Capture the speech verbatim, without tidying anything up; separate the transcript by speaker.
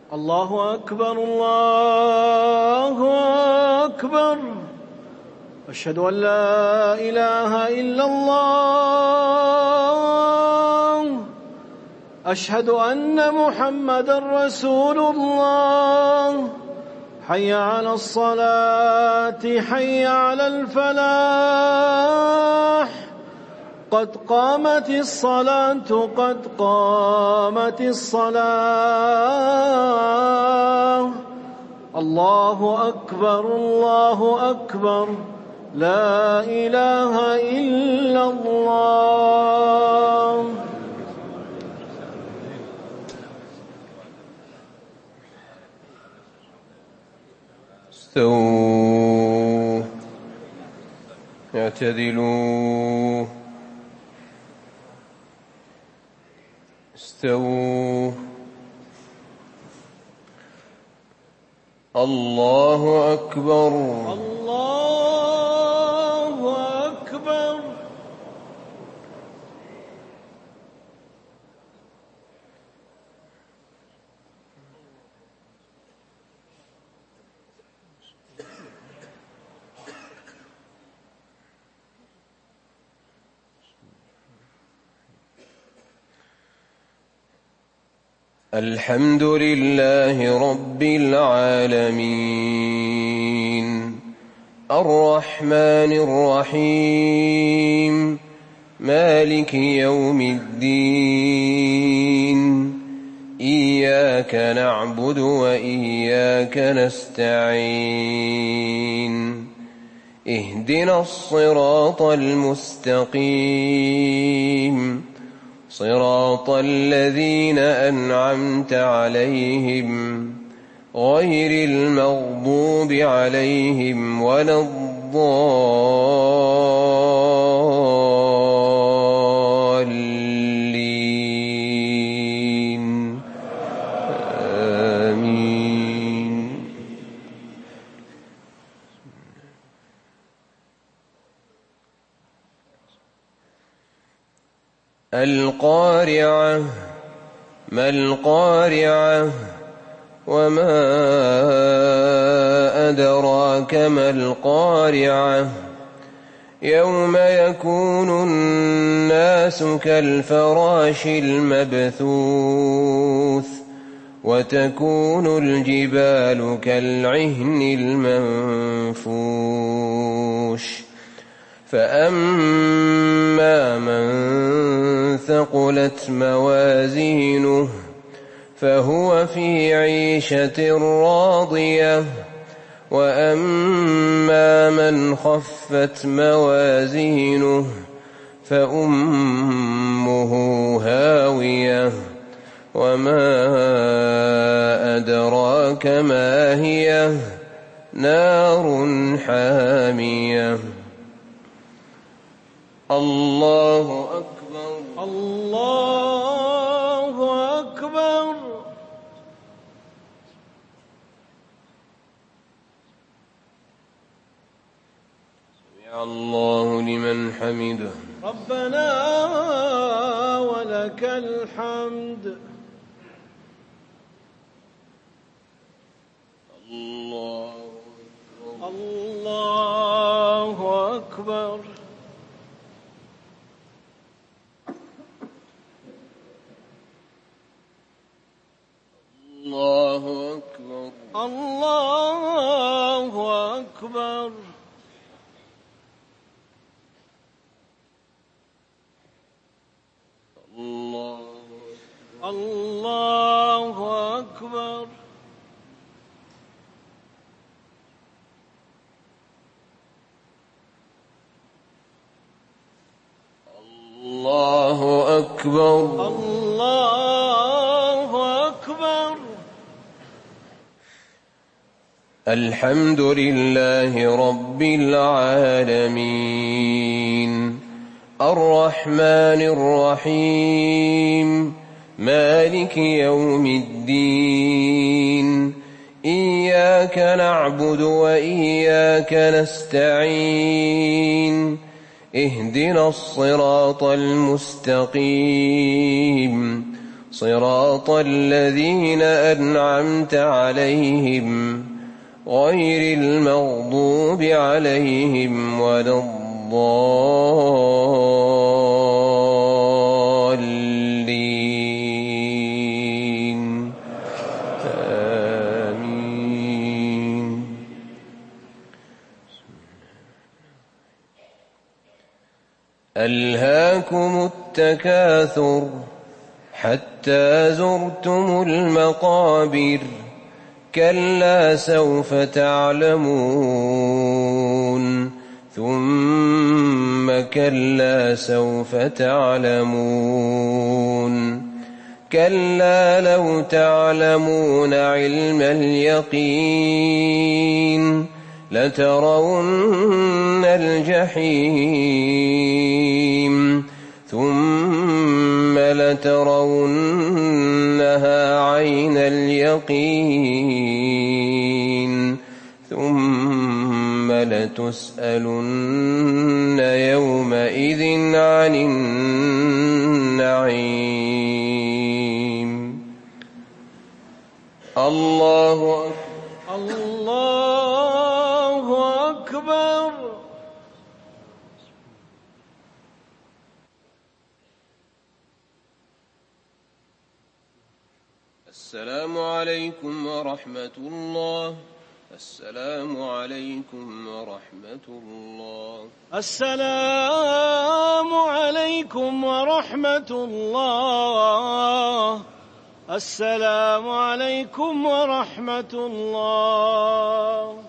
Speaker 1: الله أكبر الله أكبر. أشهد أن لا إله إلا الله. أشهد أن محمدًا رسول الله. حي على الصلاة حي على الفلاح. قد قامت الصلاة قد قامت الصلاة. الله أكبر الله أكبر. لا إله إلا الله.
Speaker 2: استووا اعتدلوا استووا. الله أكبر
Speaker 1: الله أكبر.
Speaker 2: الحمد لله رب العالمين الرحمن الرحيم مالك يوم الدين إياك نعبد وإياك نستعين اهدنا الصراط المستقيم صراط الذين أنعمت عليهم غير المغضوب عليهم ولا الضالين آمين. القارعة ما القارعة وما أدراك ما القارعة يوم يكون الناس كالفراش المبثوث وتكون الجبال كالعهن المنفوش فأما من ثقلت موازينه فهو في عيشة راضية وأما من خفت موازينه فأمه هاوية وما أدراك ما هي نار حامية. الله أكبر
Speaker 1: الله أكبر.
Speaker 2: سمع الله لمن حمده.
Speaker 1: ربنا ولك الحمد.
Speaker 2: الله
Speaker 1: الله أكبر.
Speaker 2: الله أكبر
Speaker 1: الله أكبر.
Speaker 2: الله
Speaker 1: الله أكبر.
Speaker 2: الله أكبر
Speaker 1: الله أكبر.
Speaker 2: الحمد لله رب العالمين الرحمن الرحيم مالك يوم الدين إياك نعبد وإياك نستعين اهدنا الصراط المستقيم صراط الذين أنعمت عليهم غير المغضوب عليهم ولا الضالين آمين. ألهاكم التكاثر حتى زرتم المقابر كلا سوف تعلمون ثم كلا سوف تعلمون كلا لو تعلمون علم اليقين لترون الجحيم ثم لترونها عين اليقين ثم لتسألن يومئذ عن النعيم. الله أكبر.
Speaker 1: الله أكبر.
Speaker 2: السلام عليكم ورحمة الله. السلام عليكم ورحمة الله.
Speaker 1: السلام عليكم ورحمة الله. السلام عليكم ورحمة الله.